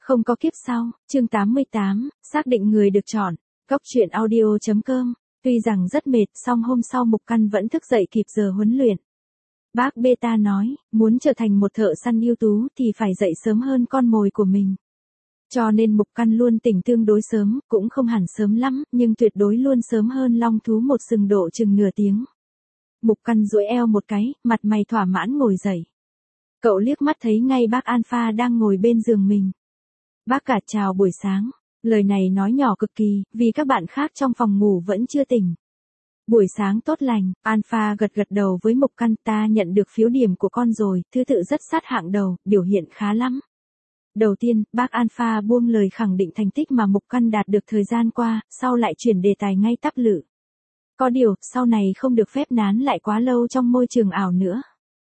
Không có kiếp sau, chương 88, xác định người được chọn. Góc truyện audio.com. Tuy rằng rất mệt, song hôm sau Mục Căn vẫn thức dậy kịp giờ huấn luyện. Bác Beta nói, muốn trở thành một thợ săn ưu tú thì phải dậy sớm hơn con mồi của mình. Cho nên Mục Căn luôn tỉnh tương đối sớm, cũng không hẳn sớm lắm, nhưng tuyệt đối luôn sớm hơn long thú một sừng độ chừng nửa tiếng. Mục Căn duỗi eo một cái, mặt mày thỏa mãn ngồi dậy. Cậu liếc mắt thấy ngay bác Alpha đang ngồi bên giường mình. Bác cả chào buổi sáng. Lời này nói nhỏ cực kỳ, vì các bạn khác trong phòng ngủ vẫn chưa tỉnh. Buổi sáng tốt lành, Alpha gật đầu với Mục Căn, ta nhận được phiếu điểm của con rồi, thứ tự rất sát hạng đầu, biểu hiện khá lắm. Đầu tiên, bác Alpha buông lời khẳng định thành tích mà Mục Căn đạt được thời gian qua, sau lại chuyển đề tài ngay tắp lự. Có điều, sau này không được phép nán lại quá lâu trong môi trường ảo nữa.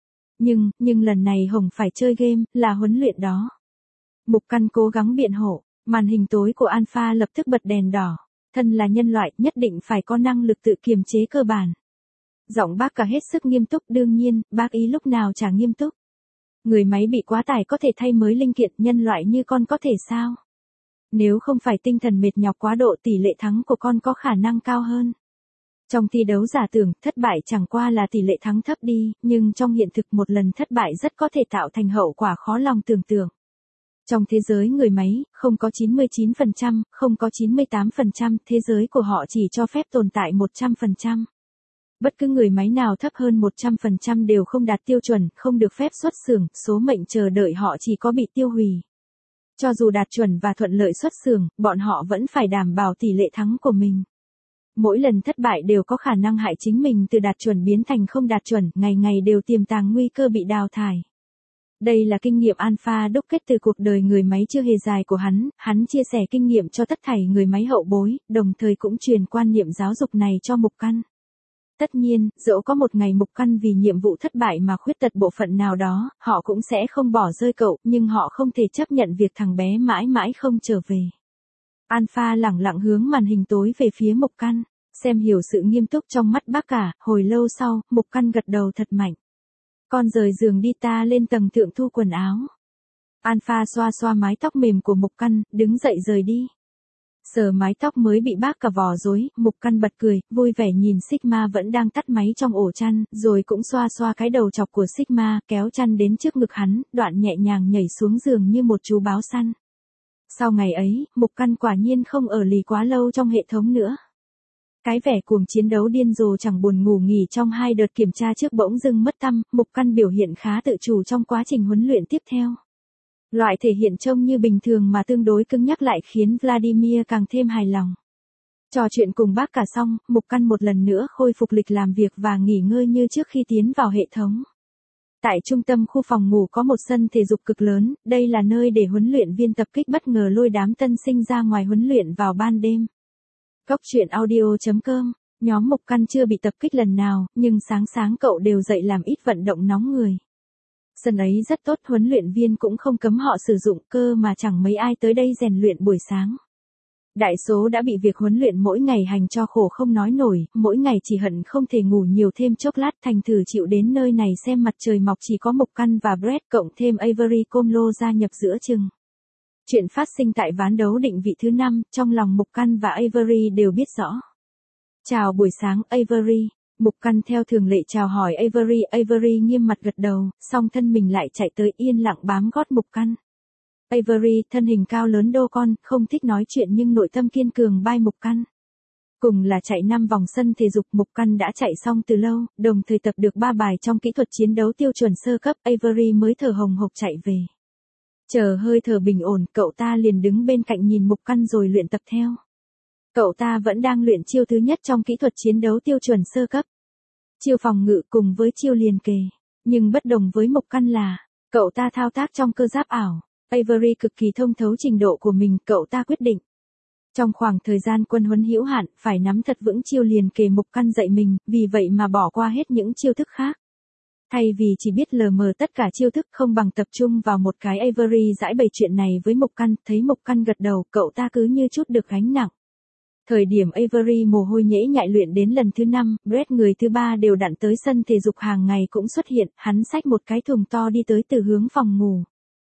Nhưng lần này Hồng phải chơi game, là huấn luyện đó. Mục Căn cố gắng biện hộ, màn hình tối của Alpha lập tức bật đèn đỏ. Thân là nhân loại, nhất định phải có năng lực tự kiềm chế cơ bản. Giọng bác cả hết sức nghiêm túc, đương nhiên, bác ý lúc nào chả nghiêm túc. Người máy bị quá tải có thể thay mới linh kiện, nhân loại như con có thể sao? Nếu không phải tinh thần mệt nhọc quá độ, tỷ lệ thắng của con có khả năng cao hơn. Trong thi đấu giả tưởng, thất bại chẳng qua là tỷ lệ thắng thấp đi, nhưng trong hiện thực một lần thất bại rất có thể tạo thành hậu quả khó lòng tưởng tượng. Trong thế giới người máy, không có 99%, không có 98%, thế giới của họ chỉ cho phép tồn tại 100%. Bất cứ người máy nào thấp hơn 100% đều không đạt tiêu chuẩn, không được phép xuất xưởng, số mệnh chờ đợi họ chỉ có bị tiêu hủy. Cho dù đạt chuẩn và thuận lợi xuất xưởng, bọn họ vẫn phải đảm bảo tỷ lệ thắng của mình. Mỗi lần thất bại đều có khả năng hại chính mình, từ đạt chuẩn biến thành không đạt chuẩn, ngày ngày đều tiềm tàng nguy cơ bị đào thải. Đây là kinh nghiệm Alpha đúc kết từ cuộc đời người máy chưa hề dài của hắn chia sẻ kinh nghiệm cho tất thảy người máy hậu bối, đồng thời cũng truyền quan niệm giáo dục này cho Mục Căn. Tất nhiên, dẫu có một ngày Mục Căn vì nhiệm vụ thất bại mà khuyết tật bộ phận nào đó, họ cũng sẽ không bỏ rơi cậu, nhưng họ không thể chấp nhận việc thằng bé mãi mãi không trở về. Alpha lẳng lặng hướng màn hình tối về phía Mục Căn, xem hiểu sự nghiêm túc trong mắt bác cả, hồi lâu sau, Mục Căn gật đầu thật mạnh. Con rời giường đi, ta lên tầng thượng thu quần áo. Alpha xoa xoa mái tóc mềm của Mục Căn, đứng dậy rời đi. Sờ mái tóc mới bị bác cả vò rối, Mục Căn bật cười, vui vẻ nhìn Sigma vẫn đang tắt máy trong ổ chăn, rồi cũng xoa xoa cái đầu chọc của Sigma, kéo chăn đến trước ngực hắn, đoạn nhẹ nhàng nhảy xuống giường như một chú báo săn. Sau ngày ấy, Mục Căn quả nhiên không ở lì quá lâu trong hệ thống nữa. Cái vẻ cuồng chiến đấu điên rồ chẳng buồn ngủ nghỉ trong 2 đợt kiểm tra trước bỗng dưng mất tăm, Mục Căn biểu hiện khá tự chủ trong quá trình huấn luyện tiếp theo. Loại thể hiện trông như bình thường mà tương đối cứng nhắc lại khiến Vladimir càng thêm hài lòng. Trò chuyện cùng bác cả xong, Mục Căn một lần nữa khôi phục lịch làm việc và nghỉ ngơi như trước khi tiến vào hệ thống. Tại trung tâm khu phòng ngủ có một sân thể dục cực lớn, đây là nơi để huấn luyện viên tập kích bất ngờ lôi đám tân sinh ra ngoài huấn luyện vào ban đêm. Góc truyện audio.com. Nhóm Mục Căn chưa bị tập kích lần nào, nhưng sáng cậu đều dậy làm ít vận động nóng người. Sân ấy rất tốt, huấn luyện viên cũng không cấm họ sử dụng, cơ mà chẳng mấy ai tới đây rèn luyện buổi sáng. Đại số đã bị việc huấn luyện mỗi ngày hành cho khổ không nói nổi, mỗi ngày chỉ hận không thể ngủ nhiều thêm chốc lát, thành thử chịu đến nơi này xem mặt trời mọc. Chỉ có Mục Căn và Brett cộng thêm Avery Comlo gia nhập giữa chừng. Chuyện phát sinh tại ván đấu định vị thứ 5, trong lòng Mục Căn và Avery đều biết rõ. Chào buổi sáng, Avery. Mục Căn theo thường lệ chào hỏi Avery. Avery nghiêm mặt gật đầu, song thân mình lại chạy tới yên lặng bám gót Mục Căn. Avery, thân hình cao lớn đô con, không thích nói chuyện nhưng nội tâm kiên cường bai Mục Căn. Cùng là chạy 5 vòng sân thể dục, Mục Căn đã chạy xong từ lâu, đồng thời tập được 3 bài trong kỹ thuật chiến đấu tiêu chuẩn sơ cấp, Avery mới thở hồng hộc chạy về. Chờ hơi thở bình ổn, cậu ta liền đứng bên cạnh nhìn Mục Căn rồi luyện tập theo. Cậu ta vẫn đang luyện chiêu thứ nhất trong kỹ thuật chiến đấu tiêu chuẩn sơ cấp. Chiêu phòng ngự cùng với chiêu liền kề. Nhưng bất đồng với Mục Căn là, cậu ta thao tác trong cơ giáp ảo. Avery cực kỳ thông thấu trình độ của mình, cậu ta quyết định. Trong khoảng thời gian quân huấn hữu hạn, phải nắm thật vững chiêu liền kề Mục Căn dạy mình, vì vậy mà bỏ qua hết những chiêu thức khác. Thay vì chỉ biết lờ mờ tất cả chiêu thức, không bằng tập trung vào một cái. Avery giải bày chuyện này với Mục Căn, thấy Mục Căn gật đầu, cậu ta cứ như chút được gánh nặng. Thời điểm Avery mồ hôi nhễ nhại luyện đến lần thứ 5, Brett người thứ 3 đều đặn tới sân thể dục hàng ngày cũng xuất hiện, hắn xách một cái thùng to đi tới từ hướng phòng ngủ.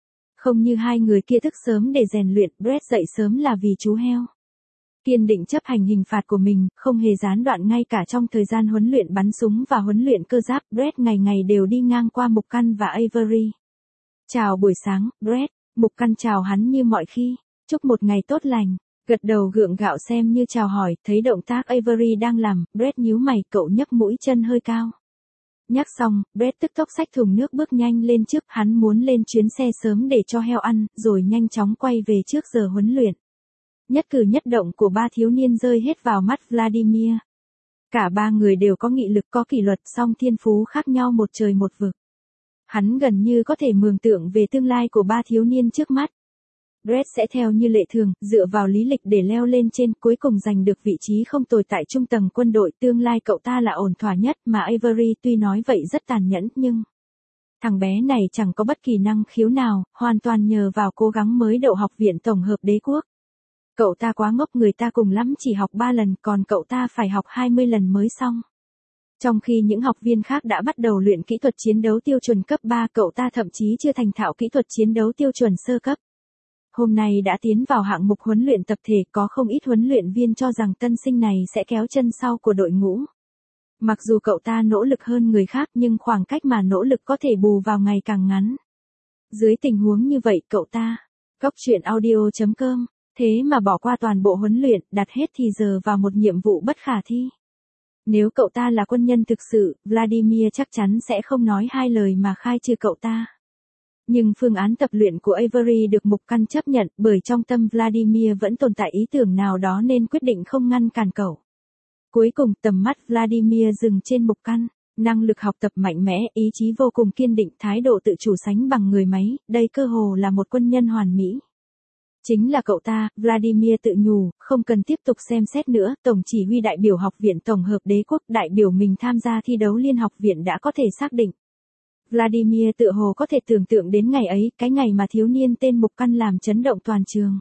Không như hai người kia thức sớm để rèn luyện, Brett dậy sớm là vì chú heo. Kiên định chấp hành hình phạt của mình, không hề gián đoạn ngay cả trong thời gian huấn luyện bắn súng và huấn luyện cơ giáp, Brett ngày ngày đều đi ngang qua Mục Căn và Avery. Chào buổi sáng, Brett. Mục Căn chào hắn như mọi khi. Chúc một ngày tốt lành. Gật đầu gượng gạo xem như chào hỏi, thấy động tác Avery đang làm, Brett nhíu mày, cậu nhấc mũi chân hơi cao. Nhắc xong, Brett tức tốc xách thùng nước bước nhanh lên trước, hắn muốn lên chuyến xe sớm để cho heo ăn, rồi nhanh chóng quay về trước giờ huấn luyện. Nhất cử nhất động của ba thiếu niên rơi hết vào mắt Vladimir. Cả ba người đều có nghị lực, có kỷ luật, song thiên phú khác nhau một trời một vực. Hắn gần như có thể mường tượng về tương lai của ba thiếu niên trước mắt. Brett sẽ theo như lệ thường, dựa vào lý lịch để leo lên trên, cuối cùng giành được vị trí không tồi tại trung tầng quân đội. Tương lai cậu ta là ổn thỏa nhất, mà Avery tuy nói vậy rất tàn nhẫn nhưng thằng bé này chẳng có bất kỳ năng khiếu nào, hoàn toàn nhờ vào cố gắng mới đậu học viện tổng hợp đế quốc. Cậu ta quá ngốc, người ta cùng lắm chỉ học 3 lần, còn cậu ta phải học 20 lần mới xong. Trong khi những học viên khác đã bắt đầu luyện kỹ thuật chiến đấu tiêu chuẩn cấp 3, cậu ta thậm chí chưa thành thạo kỹ thuật chiến đấu tiêu chuẩn sơ cấp. Hôm nay đã tiến vào hạng mục huấn luyện tập thể, có không ít huấn luyện viên cho rằng tân sinh này sẽ kéo chân sau của đội ngũ. Mặc dù cậu ta nỗ lực hơn người khác nhưng khoảng cách mà nỗ lực có thể bù vào ngày càng ngắn. Dưới tình huống như vậy cậu ta, Goctruyện.audio.com, thế mà bỏ qua toàn bộ huấn luyện, đặt hết thì giờ vào một nhiệm vụ bất khả thi. Nếu cậu ta là quân nhân thực sự, Vladimir chắc chắn sẽ không nói hai lời mà khai trừ cậu ta. Nhưng phương án tập luyện của Avery được Mục Căn chấp nhận, bởi trong tâm Vladimir vẫn tồn tại ý tưởng nào đó nên quyết định không ngăn cản cậu. Cuối cùng tầm mắt Vladimir dừng trên Mục Căn, năng lực học tập mạnh mẽ, ý chí vô cùng kiên định, thái độ tự chủ sánh bằng người máy, đây cơ hồ là một quân nhân hoàn mỹ. Chính là cậu ta, Vladimir tự nhủ, không cần tiếp tục xem xét nữa, tổng chỉ huy đại biểu học viện tổng hợp đế quốc, đại biểu mình tham gia thi đấu liên học viện đã có thể xác định. Vladimir tự hồ có thể tưởng tượng đến ngày ấy, cái ngày mà thiếu niên tên Mục Căn làm chấn động toàn trường.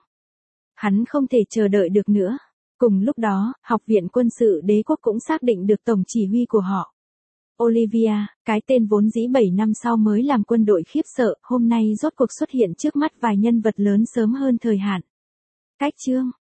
Hắn không thể chờ đợi được nữa. Cùng lúc đó, học viện quân sự đế quốc cũng xác định được tổng chỉ huy của họ. Olivia, cái tên vốn dĩ 7 năm sau mới làm quân đội khiếp sợ, hôm nay rốt cuộc xuất hiện trước mắt vài nhân vật lớn sớm hơn thời hạn. Cách chương